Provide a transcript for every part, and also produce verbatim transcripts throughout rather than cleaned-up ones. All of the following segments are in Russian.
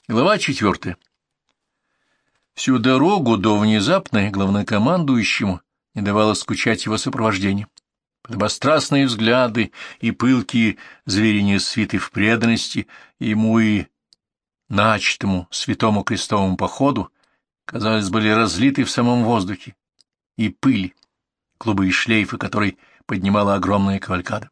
Глава четвертая. Всю дорогу до внезапной главнокомандующему не давало скучать его сопровождение. Подобострастные взгляды и пылкие звериные свиты в преданности ему и начатому святому крестовому походу, казалось, были разлиты в самом воздухе, и пыли, клубы и шлейфы, которой поднимала огромная кавалькада.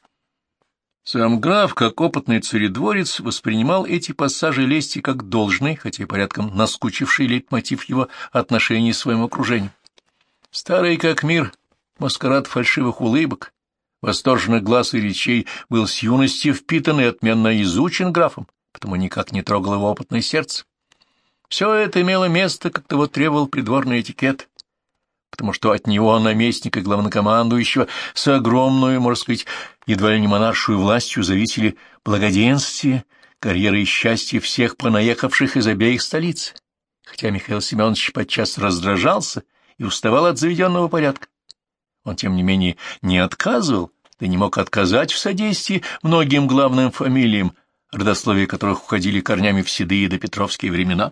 Сам граф, как опытный царедворец, воспринимал эти пассажи лести как должный, хотя и порядком наскучивший лейтмотив его отношений к своему окружению. Старый как мир, маскарад фальшивых улыбок, восторженных глаз и речей был с юности впитан и отменно изучен графом, потому никак не трогал его опытное сердце. Все это имело место, как того требовал придворный этикет, потому что от него, наместника главнокомандующего, с огромной, можно сказать, едва ли не монаршую властью зависели благоденствие, карьера и счастье всех понаехавших из обеих столиц, хотя Михаил Семенович подчас раздражался и уставал от заведенного порядка. Он, тем не менее, не отказывал, да не мог отказать в содействии многим главным фамилиям, родословия которых уходили корнями в седые допетровские времена.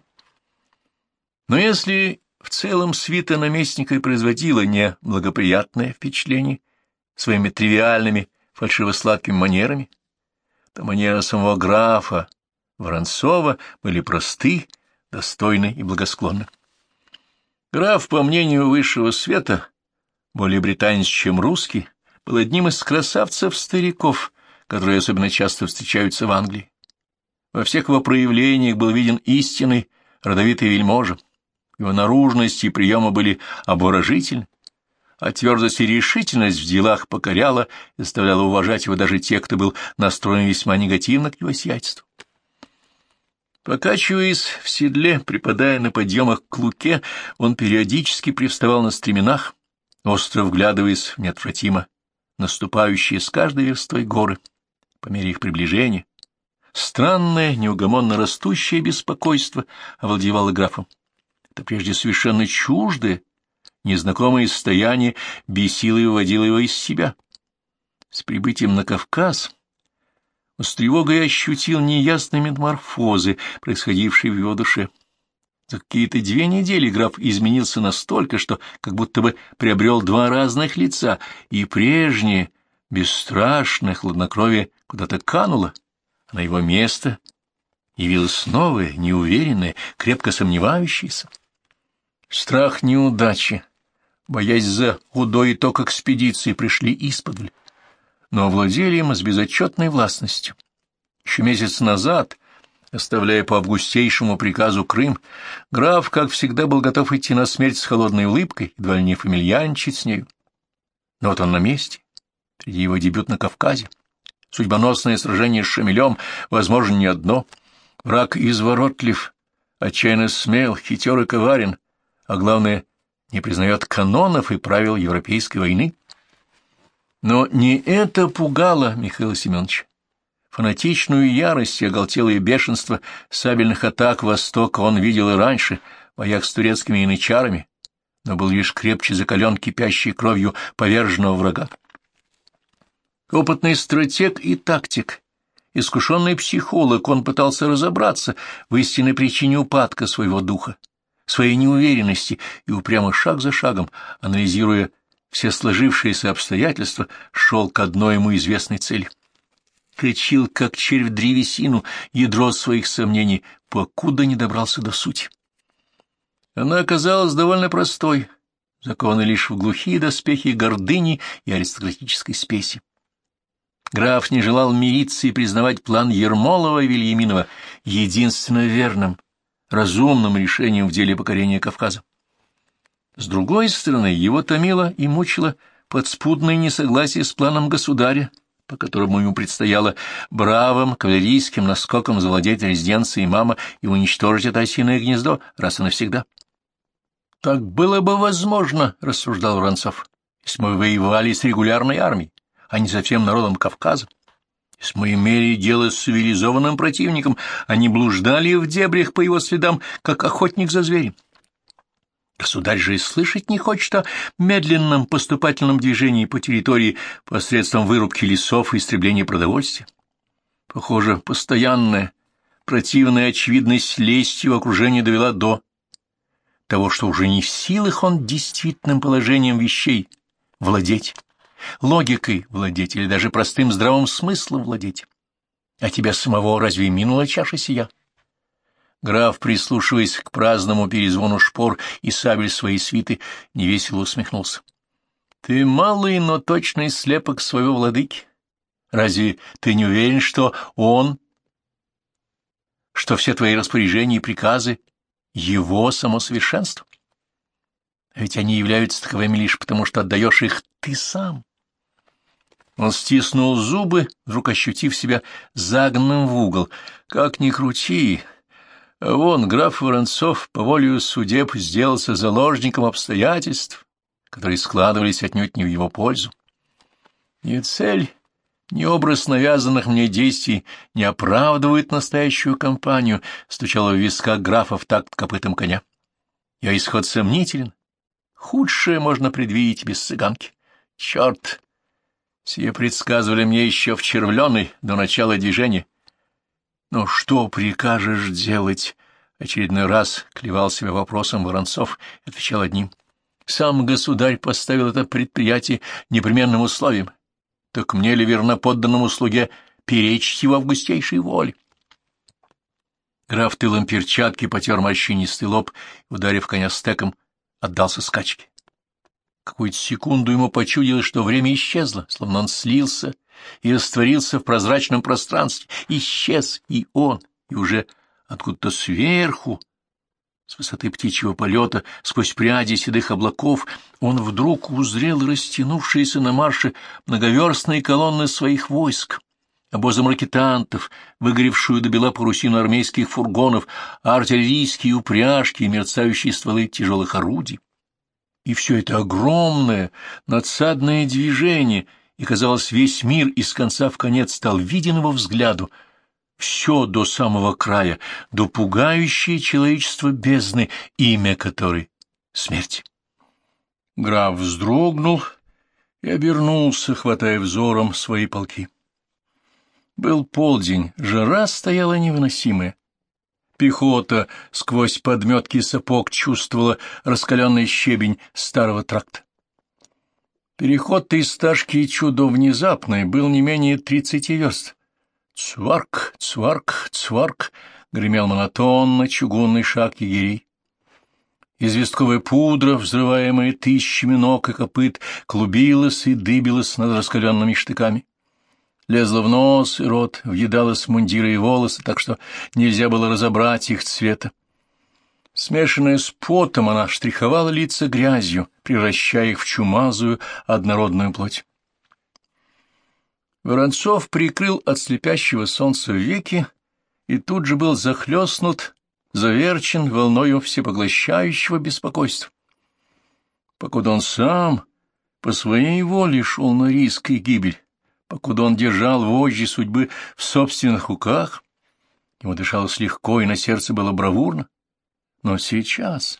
Но если в целом свита наместника и производила неблагоприятное впечатление своими тривиальными фальшиво-сладкими манерами, то манеры самого графа Воронцова были просты, достойны и благосклонны. Граф, по мнению высшего света, более британец, чем русский, был одним из красавцев-стариков, которые особенно часто встречаются в Англии. Во всех его проявлениях был виден истинный родовитый вельможа. Его наружность и приемы были обворожительны, а твердость и решительность в делах покоряла и заставляла уважать его даже те, кто был настроен весьма негативно к его сиятельству. Покачиваясь в седле, припадая на подъемах к луке, он периодически привставал на стременах, остро вглядываясь в неотвратимо наступающие с каждой верстой горы по мере их приближения. Странное, неугомонно растущее беспокойство овладевало графом. Это прежде совершенно чуждое, незнакомое состояние бесило и выводило его из себя. С прибытием на Кавказ он с тревогой ощутил неясные метаморфозы, происходившие в его душе. За какие-то две недели граф изменился настолько, что как будто бы приобрел два разных лица, и прежнее, бесстрашное хладнокровие куда-то кануло, а на его место явилось новое, неуверенное, крепко сомневающееся. Страх неудачи, боясь за худой итог экспедиции, пришли исподволь, но овладели им с безотчетной властностью. Еще месяц назад, оставляя по августейшему приказу Крым, граф, как всегда, был готов идти на смерть с холодной улыбкой, едва ли не фамильярничать с нею. Но вот он на месте, впереди его дебют на Кавказе. Судьбоносное сражение с Шамилем, возможно, не одно. Враг изворотлив, отчаянно смел, хитер и коварен, а главное, не признает канонов и правил европейской войны. Но не это пугало Михаила Семеновича. Фанатичную ярость и оголтелое бешенство сабельных атак Востока он видел и раньше, в боях с турецкими янычарами, но был лишь крепче закален кипящей кровью поверженного врага. Опытный стратег и тактик, искушенный психолог, он пытался разобраться в истинной причине упадка своего духа, своей неуверенности, и упрямо шаг за шагом, анализируя все сложившиеся обстоятельства, шел к одной ему известной цели. Кричил, как червь древесину, ядро своих сомнений, покуда не добрался до сути. Она оказалась довольно простой, закованной лишь в глухие доспехи гордыни и аристократической спеси. Граф не желал мириться и признавать план Ермолова и Вильяминова единственно верным, разумным решением в деле покорения Кавказа. С другой стороны, его томило и мучило подспудное несогласие с планом государя, по которому ему предстояло бравым кавалерийским наскоком завладеть резиденцией мама и уничтожить это осиное гнездо раз и навсегда. «Так было бы возможно, — рассуждал Воронцов, — если мы воевали с регулярной армией, а не со всем народом Кавказа. Если мы имели дело с цивилизованным противником, они блуждали в дебрях по его следам, как охотник за зверем. Государь же и слышать не хочет о медленном поступательном движении по территории посредством вырубки лесов и истребления продовольствия. Похоже, постоянное, Противная очевидность лести в окружении довела до того, что уже не в силах он действительным положением вещей владеть, логикой владеть или даже простым здравым смыслом владеть. А тебя самого разве минула чаша сия? Граф, прислушиваясь к праздному перезвону шпор и сабель своей свиты, невесело усмехнулся. — Ты малый, но точный слепок своего владыки. Разве ты не уверен, что он, что все твои распоряжения и приказы — его само совершенство? А ведь они являются таковыми лишь потому, что отдаешь их ты сам. Он стиснул зубы, вдруг ощутив себя загнанным в угол. Как ни крути, а вон граф Воронцов по воле судеб сделался заложником обстоятельств, которые складывались отнюдь не в его пользу. Ни цель, ни образ навязанных мне действий не оправдывает настоящую кампанию, стучало в висках графа в такт копытом коня. Я исход сомнителен. Худшее можно предвидеть без цыганки. Черт! Сие предсказывали мне еще в червленой до начала движения. «Ну что прикажешь делать?» — очередной раз клевал себя вопросом Воронцов и отвечал одним. «Сам государь поставил это предприятие непременным условием. Так мне ли верноподданному слуге перечить его августейшей воле?» Граф тылом перчатки потер морщинистый лоб, ударив коня стеком, отдался скачке. Какую-то секунду ему почудилось, что время исчезло, словно он слился и растворился в прозрачном пространстве. Исчез и он, и уже откуда-то сверху, с высоты птичьего полета, сквозь пряди седых облаков, он вдруг узрел растянувшиеся на марше многоверстные колонны своих войск, обозы маркетантов, выгоревшую до бела парусину армейских фургонов, артиллерийские упряжки и мерцающие стволы тяжелых орудий. И все это огромное, надсадное движение, и, казалось, весь мир из конца в конец стал виден его взгляду, все до самого края, до пугающей человечество бездны, имя которой — смерть. Граф вздрогнул и обернулся, хватая взором свои полки. Был полдень, жара стояла невыносимая. Пехота сквозь подметки сапог чувствовала раскаленный щебень старого тракта. Переход из Ташки чудо внезапный был не менее тридцати верст. Цварк, цварк, цварк гремел монотонно чугунный шаг егерей. Известковая пудра, взрываемая тысячами ног и копыт, клубилась и дыбилась над раскаленными штыками. Лезла в нос и рот, въедалась в мундиры и волосы, так что нельзя было разобрать их цвета. Смешанная с потом, она штриховала лица грязью, превращая их в чумазую однородную плоть. Воронцов прикрыл от слепящего солнца веки и тут же был захлестнут, заверчен волною всепоглощающего беспокойства. Покуда он сам по своей воле шел на риск и гибель, покуда он держал вожжи судьбы в собственных руках, ему дышалось легко и на сердце было бравурно. Но сейчас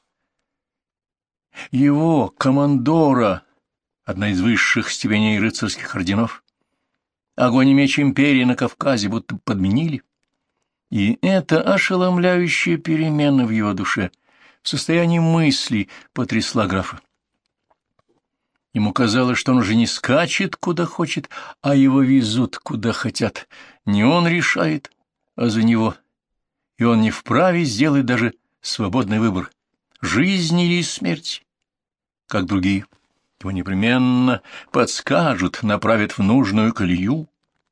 его, командора, одна из высших степеней рыцарских орденов, огонь и меч империи на Кавказе будто подменили, и эта ошеломляющая перемена в его душе в состоянии мыслей потрясла графа. Ему казалось, что он уже не скачет, куда хочет, а его везут, куда хотят. Не он решает, а за него. И он не вправе сделать даже свободный выбор — жизнь или смерть, как другие. Его непременно подскажут, направят в нужную колею.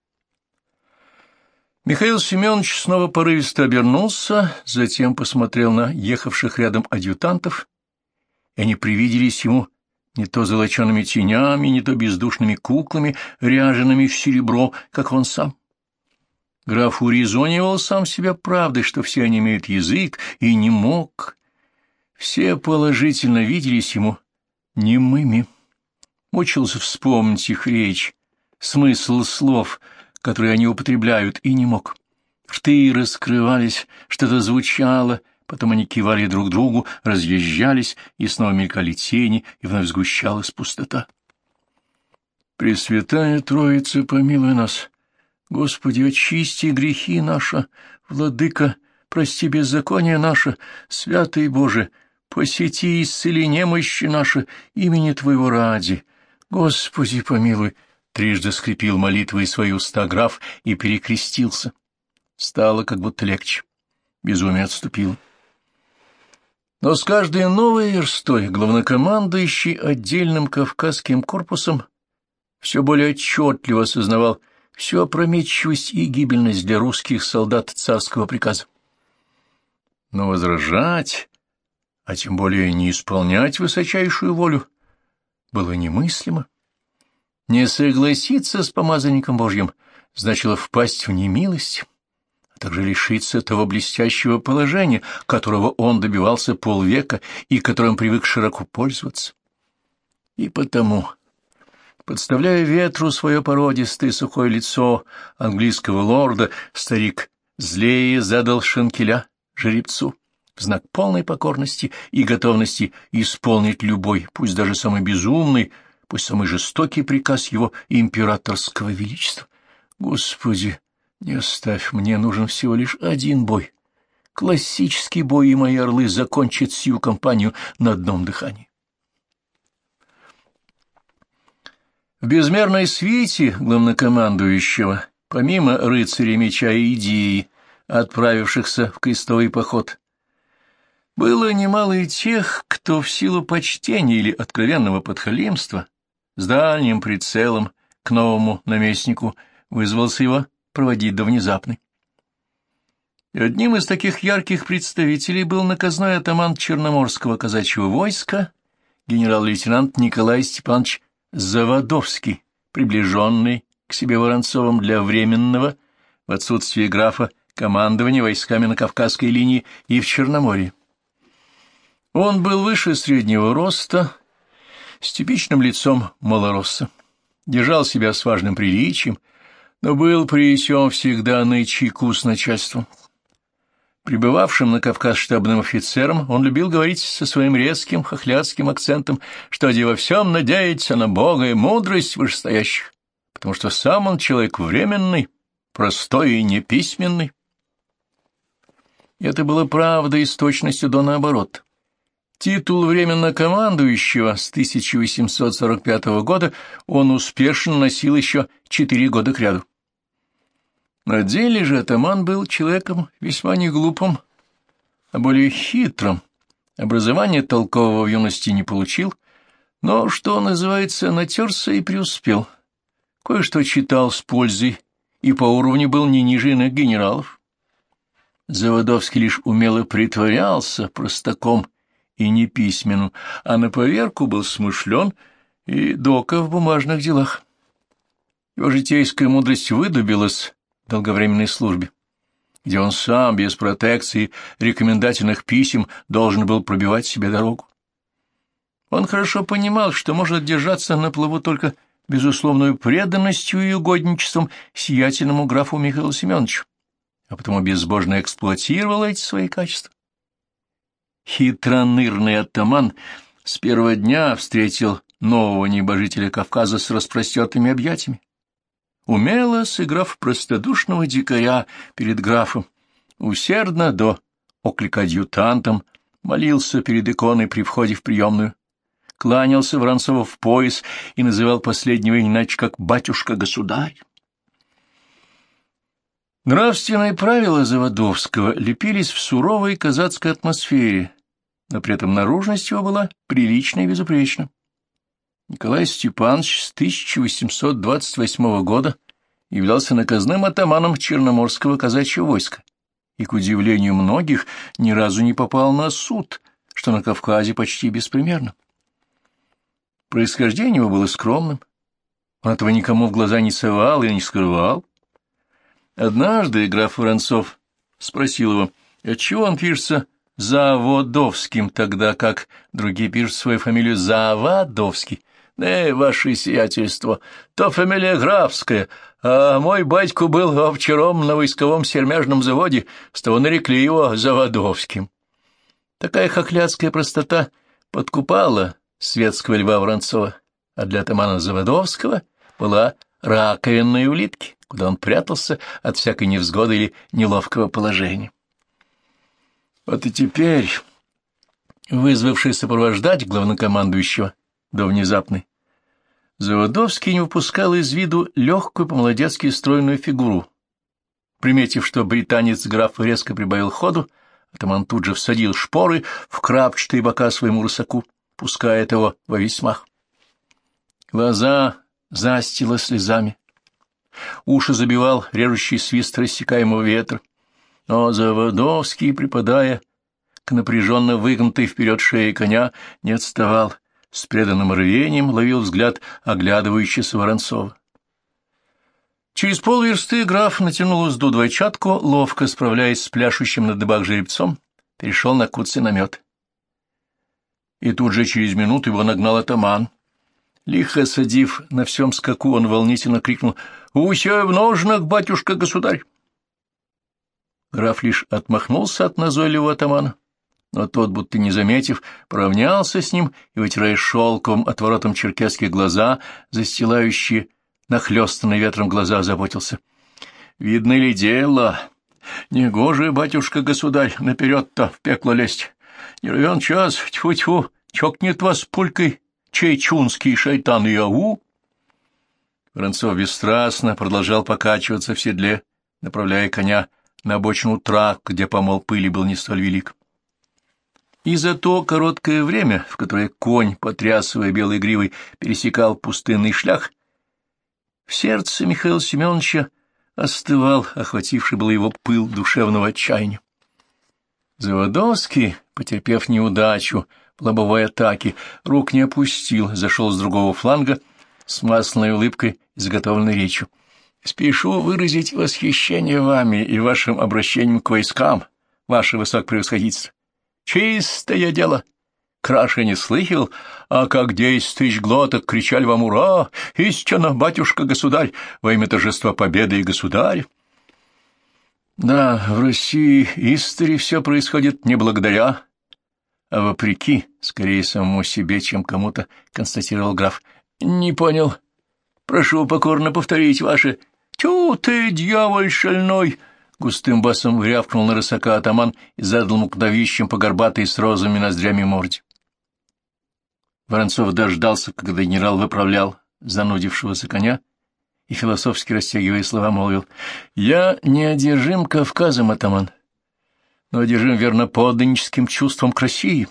Михаил Семенович снова порывисто обернулся, затем посмотрел на ехавших рядом адъютантов, и они привиделись ему не то золочеными тенями, не то бездушными куклами, ряжеными в серебро, как он сам. Граф урезонивал сам себя правдой, что все они имеют язык, и не мог. Все положительно виделись ему немыми. Мучился вспомнить их речь, смысл слов, которые они употребляют, и не мог. Рты раскрывались, что-то звучало, потом они кивали друг другу, разъезжались, и снова мелькали тени, и вновь сгущалась пустота. «Пресвятая Троица, помилуй нас! Господи, очисти грехи наши!» Владыка, прости беззаконие наше, святый Боже, посети и исцели немощи наши имени Твоего ради. Господи, помилуй!» Трижды скрепил молитвой свои уста граф и перекрестился. Стало как будто легче. Безумие отступило. Но с каждой новой верстой главнокомандующий отдельным Кавказским корпусом все более отчетливо осознавал всю опрометчивость и гибельность для русских солдат царского приказа. Но возражать, а тем более не исполнять высочайшую волю, было немыслимо. Не согласиться с помазанником Божьим значило впасть в немилость, а также лишиться того блестящего положения, которого он добивался полвека и которым привык широко пользоваться. И потому, подставляя ветру свое породистое сухое лицо английского лорда, старик злее задал шенкеля жеребцу в знак полной покорности и готовности исполнить любой, пусть даже самый безумный, пусть самый жестокий приказ его императорского величества. Господи, не оставь, мне нужен всего лишь один бой. Классический бой, и мои орлы закончат сию кампанию на одном дыхании. В безмерной свите главнокомандующего, помимо рыцарей меча и идеи, отправившихся в крестовый поход, было немало и тех, кто в силу почтения или откровенного подхалимства с дальним прицелом к новому наместнику вызвался его проводить до внезапной. И одним из таких ярких представителей был наказной атаман Черноморского казачьего войска генерал-лейтенант Николай Степанович Заводовский, приближенный к себе Воронцовым для временного, в отсутствие графа, командования войсками на Кавказской линии и в Черноморье. Он был выше среднего роста, с типичным лицом малоросса, держал себя с важным приличием, но был при сём всегда на чеку с начальством. Прибывавшим на Кавказ штабным офицером он любил говорить со своим резким хохлядским акцентом, что де во всем надеется на Бога и мудрость вышестоящих, потому что сам он человек временный, простой и неписьменный. И это было правдой с точностью до наоборот. Титул временно-командующего с тысяча восемьсот сорок пятого года он успешно носил еще четыре года кряду. На деле же атаман был человеком весьма не глупым, а более хитрым. Образование толкового в юности не получил, но, что называется, натерся и преуспел. Кое-что читал с пользой и по уровню был не ниже иных генералов. Заводовский лишь умело притворялся простаком и неписьменным, а на поверку был смышлен и дока в бумажных делах. Его житейская мудрость выдубилась в долговременной службе, где он сам, без протекции рекомендательных писем, должен был пробивать себе дорогу. Он хорошо понимал, что может держаться на плаву только безусловной преданностью и угодничеством сиятельному графу Михаилу Семеновичу, а потому безбожно эксплуатировал эти свои качества. Хитронырный атаман с первого дня встретил нового небожителя Кавказа с распростертыми объятиями. Умело сыграв простодушного дикаря перед графом, усердно до оклика адъютантом молился перед иконой при входе в приемную, кланялся Воронцову в пояс и называл последнего иначе как «батюшка-государь». Нравственные правила Заводовского лепились в суровой казацкой атмосфере, но при этом наружность его была прилична и безупречна. Николай Степанович с тысяча восемьсот двадцать восьмого года являлся наказным атаманом Черноморского казачьего войска и, к удивлению многих, ни разу не попал на суд, что на Кавказе почти беспримерно. Происхождение его было скромным, он этого никому в глаза не совал и не скрывал. Однажды граф Воронцов спросил его, отчего он пишется Заводовским, тогда как другие пишут свою фамилию Заводовский. «Э, ваше сиятельство, то фамилия графская, а мой батько был овчаром на войсковом сермяжном заводе, с того нарекли его Заводовским». Такая хохлядская простота подкупала светского льва Воронцова, а для атамана Заводовского была раковинной улитки, куда он прятался от всякой невзгоды или неловкого положения. Вот и теперь, вызвавший сопровождать главнокомандующего до внезапной, Заводовский не выпускал из виду легкую по-молодецки стройную фигуру. Приметив, что британец-граф резко прибавил ходу, атаман тут же всадил шпоры в крапчатые бока своему рысаку, пуская его во весь мах. Глаза застило слезами, уши забивал режущий свист рассекаемого ветра, но Заводовский, припадая к напряженно выгнутой вперед шее коня, не отставал, с преданным рвением ловил взгляд оглядывающегося Воронцова. Через полверсты граф натянул узду двойчатку, ловко справляясь с пляшущим на дыбах жеребцом, перешел на куцый намет. И тут же через минуту его нагнал атаман. Лихо садив на всем скаку, он волнительно крикнул: «Уся в ножнах, батюшка-государь!» Граф лишь отмахнулся от назойливого атамана, но тот, будто не заметив, поравнялся с ним и, вытирая шелковым отворотом черкесские глаза, застилающие нахлёстанные ветром глаза, озаботился: «Видно ли дело? Негоже, батюшка-государь, наперед-то в пекло лезть. Не равен час, тьфу-тьфу, чокнет вас пулькой чей чунский шайтан и ау!» Воронцов бесстрастно продолжал покачиваться в седле, направляя коня на обочину трак, где помол пыли был не столь велик. И за то короткое время, в которое конь, потрясывая белой гривой, пересекал пустынный шлях, в сердце Михаила Семеновича остывал охвативший был его пыл душевного отчаяния. Заводовский, потерпев неудачу в лобовой атаке, рук не опустил, зашел с другого фланга с масляной улыбкой и заготовленной речью: «Спешу выразить восхищение вами и вашим обращением к войскам, ваше высокопревосходительство. Чистое дело. Краше не слыхивал, а как десять тысяч глоток кричали вам «Ура! Истинно, батюшка-государь! Во имя торжества победы и государя!» Да, в России истори все происходит не благодаря, а вопреки, скорее самому себе, чем кому-то, констатировал граф. Не понял. Прошу покорно повторить ваше. Тю ты, дьяволь шальной! Густым басом рявкнул на рысака атаман и задал ему кновищем по горбатой с розовыми ноздрями морде. Воронцов дождался, когда генерал выправлял занудившегося коня, и, философски растягивая слова, молвил: «Я не одержим Кавказом, атаман, но одержим верноподданническим чувством к России».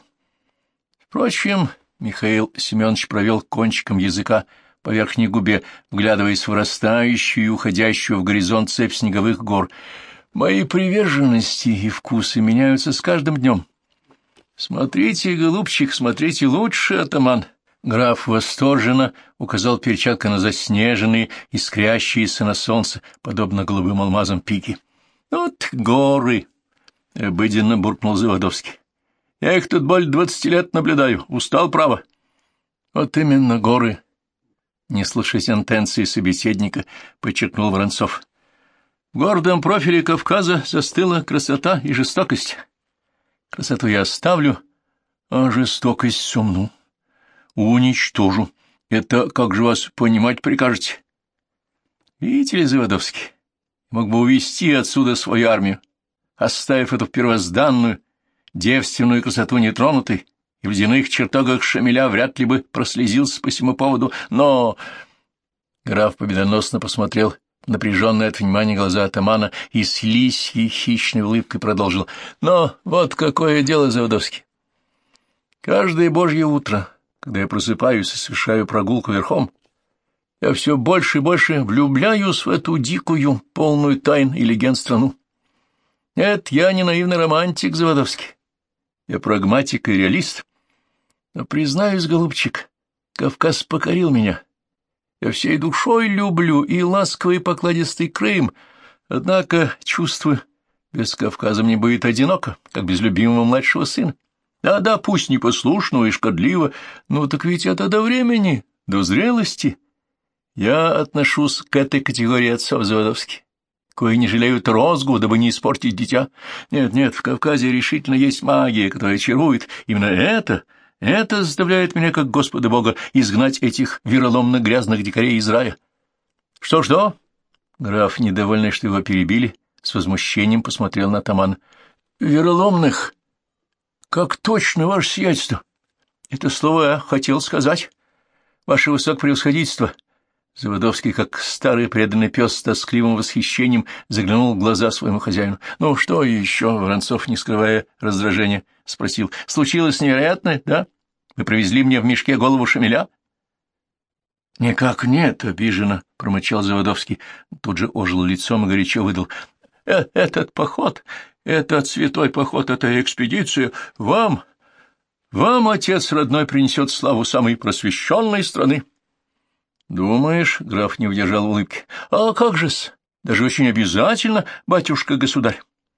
Впрочем, Михаил Семенович провел кончиком языка по верхней губе, вглядываясь в вырастающую и уходящую в горизонт цепь снеговых гор. «Мои приверженности и вкусы меняются с каждым днем. Смотрите, голубчик, смотрите лучше, атаман!» Граф восторженно указал перчаткой на заснеженные, искрящиеся на солнце, подобно голубым алмазам, пики. «Вот горы!» — обыденно буркнул Заводовский. «Я их тут более двадцати лет наблюдаю. Устал, право». «Вот именно горы!» — не слушая сентенции собеседника, подчеркнул Воронцов. «В гордом профиле Кавказа застыла красота и жестокость. Красоту я оставлю, а жестокость сумну. Уничтожу. Это как же вас понимать прикажете?» «Видите ли, Заводовский, мог бы увести отсюда свою армию, оставив эту первозданную, девственную красоту нетронутой, и в ледяных чертогах Шамиля вряд ли бы прослезился по всему поводу, но...» Граф победоносно посмотрел напряженные от внимания глаза атамана и с лисьей хищной улыбкой продолжил: «Но вот какое дело, Заводовский. Каждое божье утро, когда я просыпаюсь и совершаю прогулку верхом, я все больше и больше влюбляюсь в эту дикую, полную тайн и легенд страну. Нет, я не наивный романтик, Заводовский. Я прагматик и реалист. Но, признаюсь, голубчик, Кавказ покорил меня. Я всей душой люблю и ласковый покладистый Крым, однако, чувствую, без Кавказа мне будет одиноко, как без любимого младшего сына. Да-да, пусть непослушного и шкодливо, но так ведь это до времени, до зрелости. Я отношусь к этой категории отцов Заводовских, кои не жалеют розгу, дабы не испортить дитя. Нет-нет, в Кавказе решительно есть магия, которая чарует. Именно это... Это заставляет меня, как Господа Бога, изгнать этих вероломно-грязных дикарей из рая. Что-что? Граф, недовольный, что его перебили, с возмущением посмотрел на атамана. Вероломных. Как точно, ваше сиятельство. Это слово я хотел сказать. Ваше высокопревосходительство. Заводовский, как старый преданный пес с тоскливым восхищением, заглянул в глаза своему хозяину. — Ну, что еще? — Воронцов, не скрывая раздражения, спросил. — Случилось невероятное, да? Вы привезли мне в мешке голову шамиля? — Никак нет, — обиженно промычал Заводовский. Тут же ожил лицом и горячо выдал. Э — Этот поход, этот святой поход, эта экспедиция вам, вам, отец родной, принесет славу самой просвещенной страны. Думаешь, граф не удержал улыбки. А как же-с? Даже очень обязательно, батюшка-государь.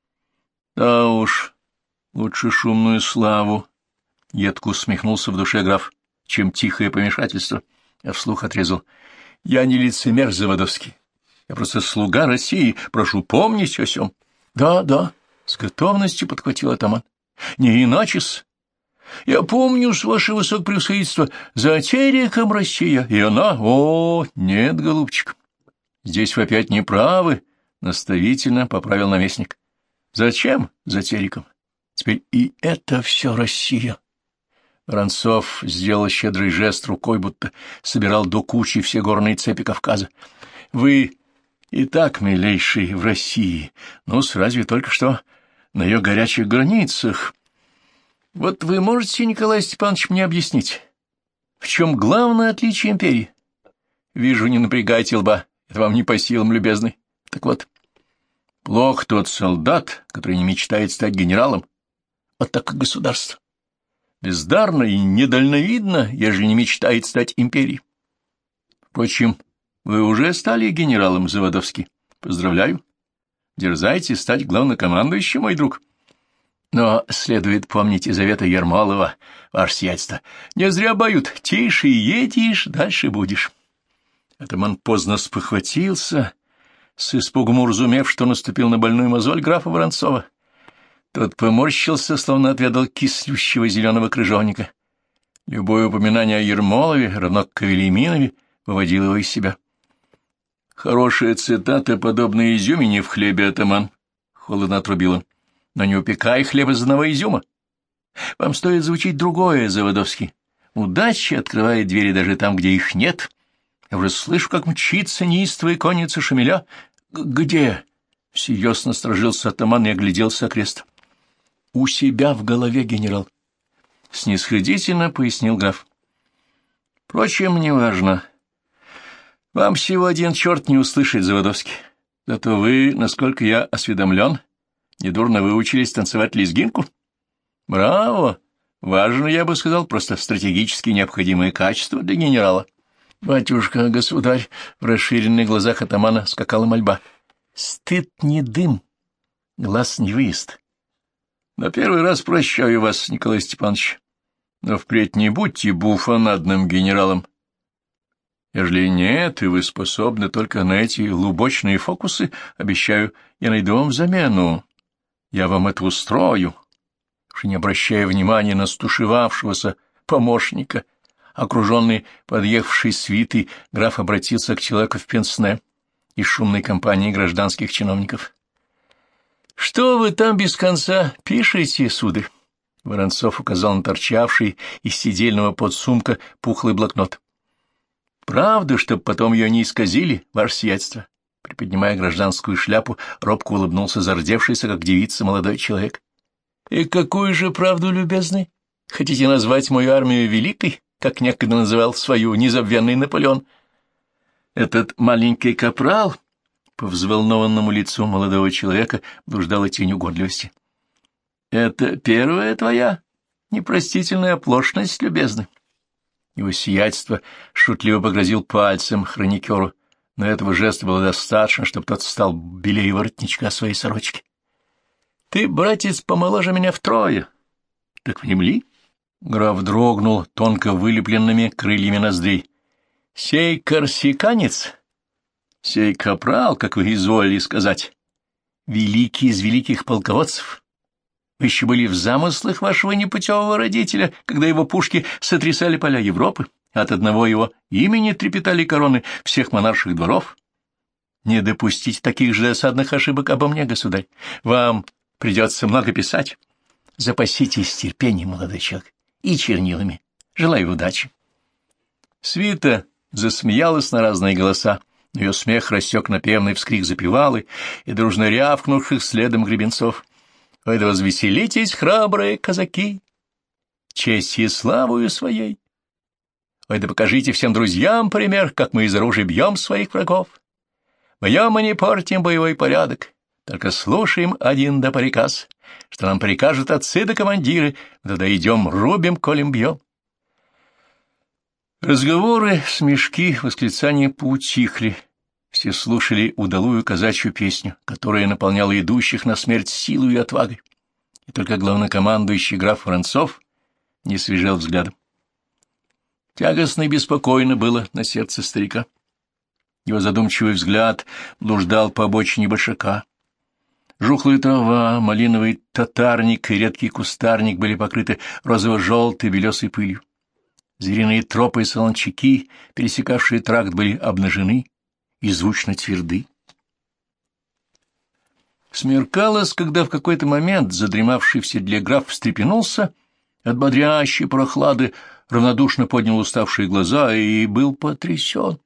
Да уж, лучше шумную славу, едко усмехнулся в душе граф, чем тихое помешательство, а вслух отрезал. Я не лицемер, Заводовский. Я просто слуга России, прошу помнить о сём. Да, да, с готовностью подхватил атаман. Не иначе-с. Я помню, с ваше высокопревосходительство, за Тереком Россия, и она... О, нет, голубчик, здесь вы опять не правы, наставительно поправил наместник. Зачем за Тереком? Теперь и это все Россия. Воронцов сделал щедрый жест рукой, будто собирал до кучи все горные цепи Кавказа. Вы и так, милейший, в России, ну-с, разве только что на ее горячих границах... Вот вы можете, Николай Степанович, мне объяснить, в чем главное отличие империи? Вижу, не напрягайте лба, это вам не по силам, любезный. Так вот, плох тот солдат, который не мечтает стать генералом, вот так как государство. Бездарно и недальновидно, ежели не мечтает стать империей. Впрочем, вы уже стали генералом, Заводовский. Поздравляю. Дерзайте стать главнокомандующим, мой друг. Но следует помнить и завета Ермолова, ваше сиятельство. Не зря поют: тише едешь, дальше будешь. Атаман поздно спохватился, с испугом уразумев, что наступил на больную мозоль графа Воронцова. Тот поморщился, словно отведал кислющего зеленого крыжовника. Любое упоминание о Ермолове, равно как Велиминове, выводило его из себя. Хорошая цитата, подобная изюмине в хлебе, атаман, — холодно отрубил он. Но не упекай хлеба из одного изюма. Вам стоит звучить другое, Заводовский. Удача открывает двери даже там, где их нет. Я уже слышу, как мчится неистовая конница Шамиля. — Где? — всерьез насторожился атаман и огляделся окрест. — У себя в голове, генерал. — снисходительно пояснил граф. — Впрочем, неважно. Вам всего один черт не услышать, Заводовский. Зато вы, насколько я осведомлен, недурно выучились танцевать лезгинку? Браво! Важно, я бы сказал, просто стратегически необходимое качество для генерала. Батюшка, государь, в расширенных глазах атамана скакала мольба. Стыд не дым, глаз не выезд. На первый раз прощаю вас, Николай Степанович, но впредь не будьте буфонадным генералом. Ежели нет, и вы способны только на эти лубочные фокусы, обещаю, я найду вам замену. Я вам это устрою. Уж не обращая внимания на стушевавшегося помощника, окруженный подъехавшей свитой, граф обратился к человеку в пенсне из шумной компании гражданских чиновников. — Что вы там без конца пишете, сударь? Воронцов указал на торчавший из сидельного подсумка пухлый блокнот. — Правда, чтоб потом ее не исказили, ваше сиятельство? Приподнимая гражданскую шляпу, робко улыбнулся зардевшийся, как девица, молодой человек. — И какую же правду, любезный? Хотите назвать мою армию великой, как некогда называл свою незабвенный Наполеон? Этот маленький капрал, по взволнованному лицу молодого человека, блуждала тень угодливости. — Это первая твоя непростительная оплошность, любезный. Его сиятельство шутливо погрозил пальцем хроникеру, но этого жеста было достаточно, чтобы тот стал белее воротничка своей сорочки. — Ты, братец, помоложе меня втрое. Так внемли? Граф дрогнул тонко вылепленными крыльями ноздрей. — Сей корсиканец, сей капрал, как вы изволили сказать, великий из великих полководцев. Вы еще были в замыслах вашего непутевого родителя, когда его пушки сотрясали поля Европы, от одного его имени трепетали короны всех монарших дворов. Не допустите таких же досадных ошибок обо мне, государь. Вам придется много писать. Запаситесь терпением, молодой человек, и чернилами. Желаю удачи. Свита засмеялась на разные голоса, но ее смех рассек напевный вскрик запевалы и дружно рявкнувших следом гребенцов. Ой, да возвеселитесь, храбрые казаки, честью и славою своей. Ой, да покажите всем друзьям пример, как мы из оружия бьем своих врагов. Боем мы не портим боевой порядок, только слушаем один да приказ, что нам прикажут отцы да командиры, тогда идем, рубим, колем бьем. Разговоры, смешки, восклицания поутихли. Все слушали удалую казачью песню, которая наполняла идущих на смерть силой и отвагой. И только главнокомандующий граф Воронцов не свежел взглядом. Тягостно и беспокойно было на сердце старика. Его задумчивый взгляд блуждал по обочине большака. Жухлая трава, малиновый татарник и редкий кустарник были покрыты розово-желтой белесой пылью. Звериные тропы и солончаки, пересекавшие тракт, были обнажены и звучно тверды. Смеркалось, когда в какой-то момент задремавший в седле граф встрепенулся, от бодрящей прохлады равнодушно поднял уставшие глаза и был потрясен.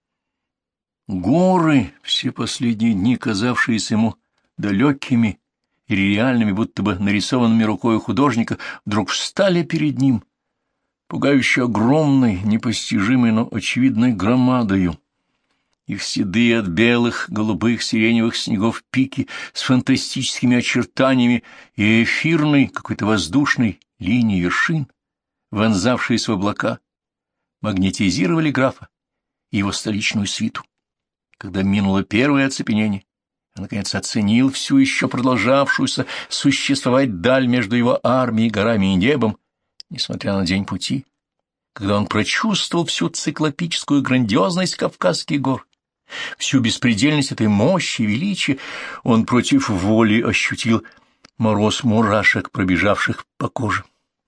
Горы, все последние дни казавшиеся ему далекими и реальными, будто бы нарисованными рукой художника, вдруг встали перед ним, пугающе огромной, непостижимой, но очевидной громадою. Их седые от белых, голубых, сиреневых снегов пики с фантастическими очертаниями и эфирной, какой-то воздушной линией вершин, вонзавшиеся в облака, магнетизировали графа и его столичную свиту. Когда минуло первое оцепенение, он, наконец, оценил всю еще продолжавшуюся существовать даль между его армией, горами и небом, несмотря на день пути, когда он прочувствовал всю циклопическую грандиозность Кавказских гор, всю беспредельность этой мощи и величия, он против воли ощутил мороз мурашек, пробежавших по коже.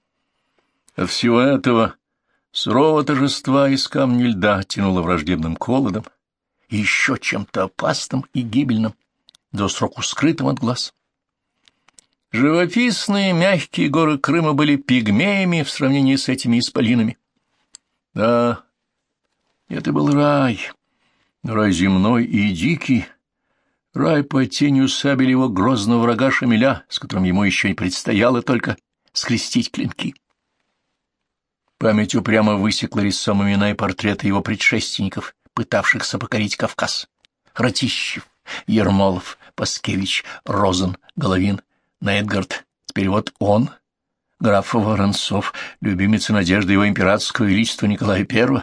От всего этого сурового торжества из камня льда тянуло враждебным холодом и еще чем-то опасным и гибельным, до сроку скрытым от глаз. Живописные мягкие горы Крыма были пигмеями в сравнении с этими исполинами. Да, это был рай, рай земной и дикий, рай под тенью сабель его грозного врага Шамиля, с которым ему еще и предстояло только скрестить клинки. Память упрямо высекла резцом имена и портреты его предшественников, пытавшихся покорить Кавказ. Ратищев, Ермолов, Паскевич, Розен, Головин, Нейтгард. Теперь вот он, граф Воронцов, любимец и надежда его императорского величества Николая Первого.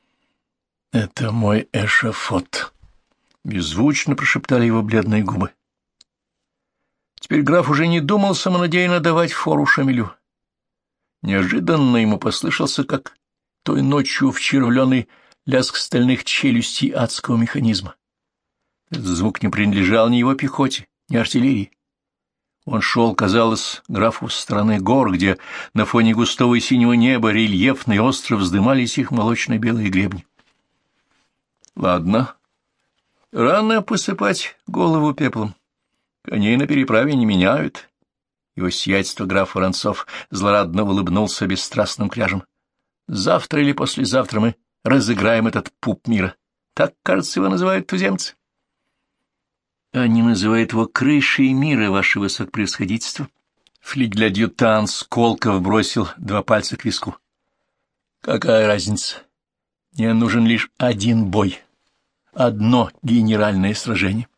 «Это мой эшафот», — беззвучно прошептали его бледные губы. Теперь граф уже не думал самонадеянно давать фору Шамилю. Неожиданно ему послышался, как той ночью вчервленный лязг стальных челюстей адского механизма. Этот звук не принадлежал ни его пехоте, ни артиллерии. Он шел, казалось, графу со стороны гор, где на фоне густого синего неба рельефно и остро вздымались их молочно-белые гребни. Ладно, рано посыпать голову пеплом. Коней на переправе не меняют. Его сиятельство граф Воронцов злорадно улыбнулся бесстрастным кряжем. Завтра или послезавтра мы разыграем этот пуп мира. Так, кажется, его называют туземцы. Они называют его крышей мира, ваше высокопревосходительство. Флигель-адъютант Сколково бросил два пальца к виску. Какая разница? Мне нужен лишь один бой, одно генеральное сражение.